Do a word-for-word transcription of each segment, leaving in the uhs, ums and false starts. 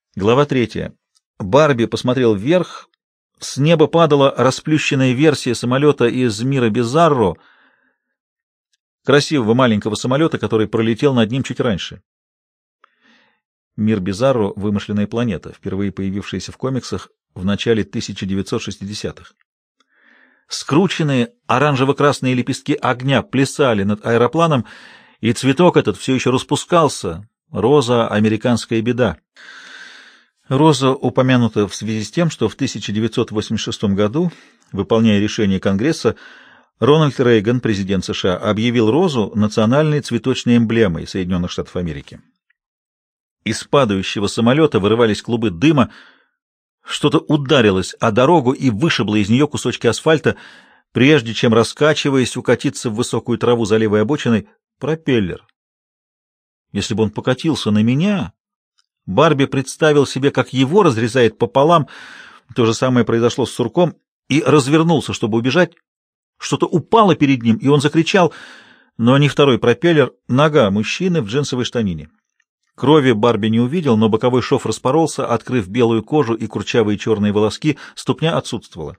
Глава третья. Барби посмотрел вверх. С неба падала расплющенная версия самолета из мира Бизарро, красивого маленького самолета, который пролетел над ним чуть раньше. Мир Бизарро — вымышленная планета, впервые появившаяся в комиксах в начале тысяча девятьсот шестидесятых. Скрученные оранжево-красные лепестки огня плясали над аэропланом, и цветок этот все еще распускался. Роза — американская беда. Роза упомянута в связи с тем, что в тысяча девятьсот восемьдесят шестом году, выполняя решение Конгресса, Рональд Рейган, президент США, объявил розу национальной цветочной эмблемой Соединенных Штатов Америки. Из падающего самолета вырывались клубы дыма, что-то ударилось о дорогу и вышибло из нее кусочки асфальта, прежде чем, раскачиваясь, укатиться в высокую траву за левой обочиной. Пропеллер. Если бы он покатился на меня... Барби представил себе, как его разрезает пополам. То же самое произошло с сурком, и развернулся, чтобы убежать. Что-то упало перед ним, и он закричал, но не второй пропеллер, нога мужчины в джинсовой штанине. Крови Барби не увидел, но боковой шов распоролся, открыв белую кожу и курчавые черные волоски, ступня отсутствовала.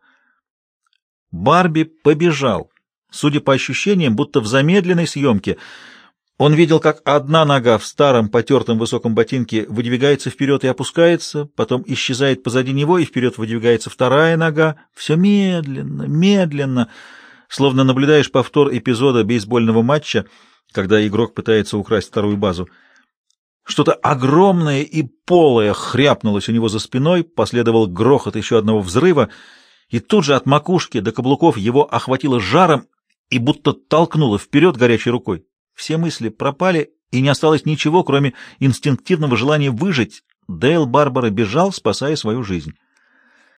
Барби побежал, судя по ощущениям, будто в замедленной съемке. Он видел, как одна нога в старом потертом высоком ботинке выдвигается вперед и опускается, потом исчезает позади него, и вперед выдвигается вторая нога. Все медленно, медленно, словно наблюдаешь повтор эпизода бейсбольного матча, когда игрок пытается украсть вторую базу. Что-то огромное и полое хряпнулось у него за спиной, последовал грохот еще одного взрыва, и тут же от макушки до каблуков его охватило жаром и будто толкнуло вперед горячей рукой. Все мысли пропали, и не осталось ничего, кроме инстинктивного желания выжить. Дейл Барбара бежал, спасая свою жизнь.